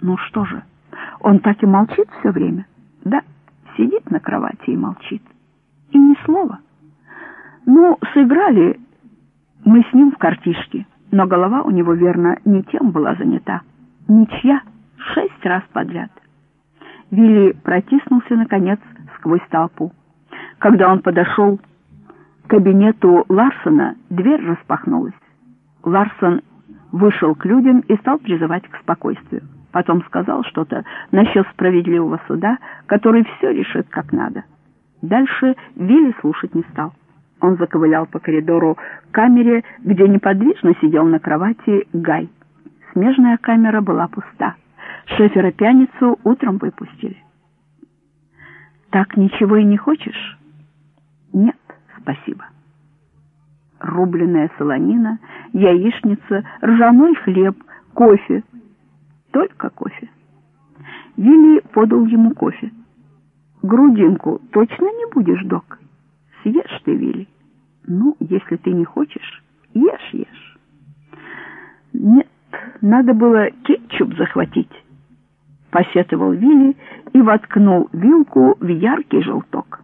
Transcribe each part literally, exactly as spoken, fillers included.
Ну что же, он так и молчит все время? Да, сидит на кровати и молчит. И ни слова. Ну, сыграли мы с ним в картишки, но голова у него, верно, не тем была занята. Ничья, шесть раз подряд. Вилли протиснулся, наконец, сквозь толпу. Когда он подошел к кабинету Ларсона, дверь распахнулась. Ларсон вышел к людям и стал призывать к спокойствию. Потом сказал что-то насчет справедливого суда, который все решит как надо. Дальше Вилли слушать не стал. Он заковылял по коридору к камере, где неподвижно сидел на кровати Гай. Смежная камера была пуста. Шефера-пьяницу утром выпустили. «Так ничего и не хочешь?» «Нет, спасибо». Рубленная солонина, яичница, ржаной хлеб, кофе. Только кофе. Вилли подал ему кофе. «Грудинку точно не будешь, док?» «Съешь ты, Вилли». «Ну, если ты не хочешь, ешь, ешь». «Нет, надо было кетчуп захватить», — посетовал Вилли и воткнул вилку в яркий желток.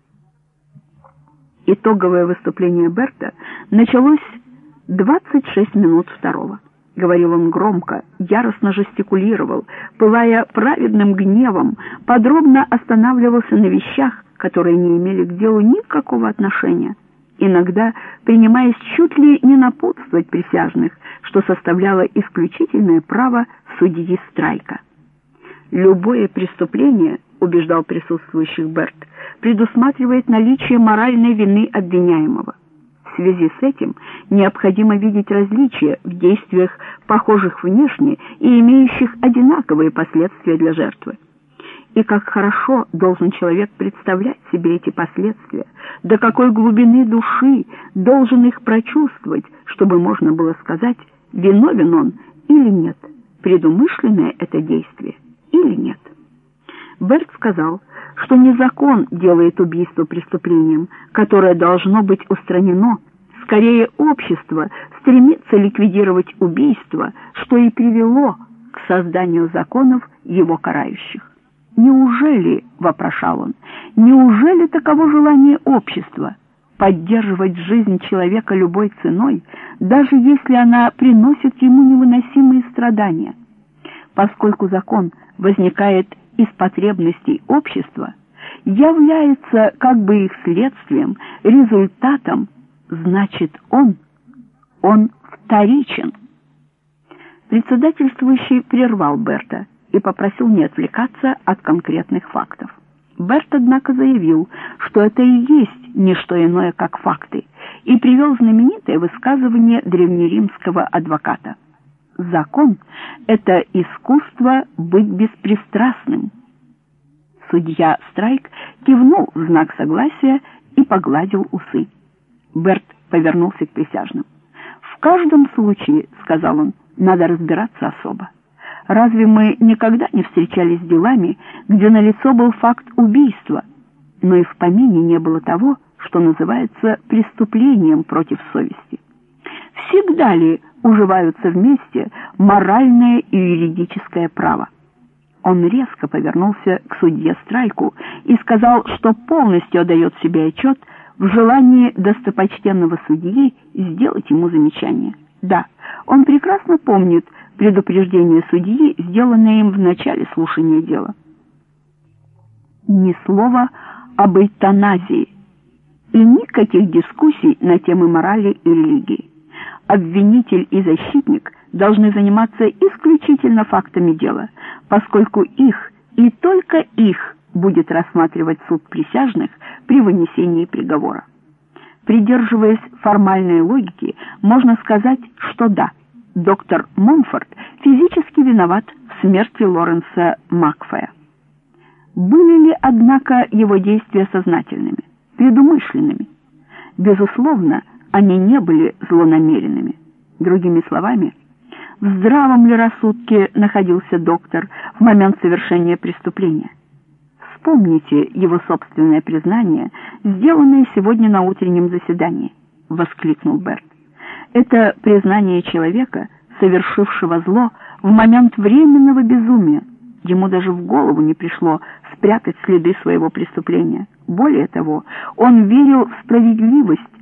Итоговое выступление Берта началось двадцать шесть минут второго. Говорил он громко, яростно жестикулировал, пылая праведным гневом, подробно останавливался на вещах, которые не имели к делу никакого отношения, иногда принимаясь чуть ли не напутствовать присяжных, что составляло исключительное право судьи Страйка. «Любое преступление, — убеждал присутствующих Берт, — предусматривает наличие моральной вины обвиняемого. В связи с этим необходимо видеть различия в действиях, похожих внешне и имеющих одинаковые последствия для жертвы. И как хорошо должен человек представлять себе эти последствия, до какой глубины души должен их прочувствовать, чтобы можно было сказать, виновен он или нет, предумышленное это действие или нет». Берт сказал, что не закон делает убийство преступлением, которое должно быть устранено, скорее общество стремится ликвидировать убийство, что и привело к созданию законов его карающих. «Неужели, — вопрошал он, — неужели таково желание общества поддерживать жизнь человека любой ценой, даже если она приносит ему невыносимые страдания? Поскольку закон возникает из потребностей общества, является как бы их следствием, результатом, значит он, он вторичен». Председательствующий прервал Берта и попросил не отвлекаться от конкретных фактов. Берт, однако, заявил, что это и есть не что иное, как факты, и привел знаменитое высказывание древнеримского адвоката: «Закон — это искусство быть беспристрастным». Судья Страйк кивнул в знак согласия и погладил усы. Берт повернулся к присяжным. «В каждом случае, — сказал он, — надо разбираться особо. Разве мы никогда не встречались с делами, где налицо был факт убийства, но и в помине не было того, что называется преступлением против совести? Всегда ли уживаются вместе моральное и юридическое право?» Он резко повернулся к судье Страйку и сказал, что полностью отдает себе отчет в желании достопочтенного судьи сделать ему замечание. Да, он прекрасно помнит предупреждение судьи, сделанное им в начале слушания дела. Ни слова об эвтаназии и никаких дискуссий на темы морали и религии. Обвинитель и защитник должны заниматься исключительно фактами дела, поскольку их и только их будет рассматривать суд присяжных при вынесении приговора. Придерживаясь формальной логики, можно сказать, что да, доктор Монфорт физически виноват в смерти Лоренса Макфея. Были ли, однако, его действия сознательными, предумышленными? Безусловно, они не были злонамеренными. Другими словами, в здравом ли рассудке находился доктор в момент совершения преступления? Вспомните его собственное признание, сделанное сегодня на утреннем заседании, — воскликнул Берт. Это признание человека, совершившего зло в момент временного безумия. Ему даже в голову не пришло спрятать следы своего преступления. Более того, он верил в справедливость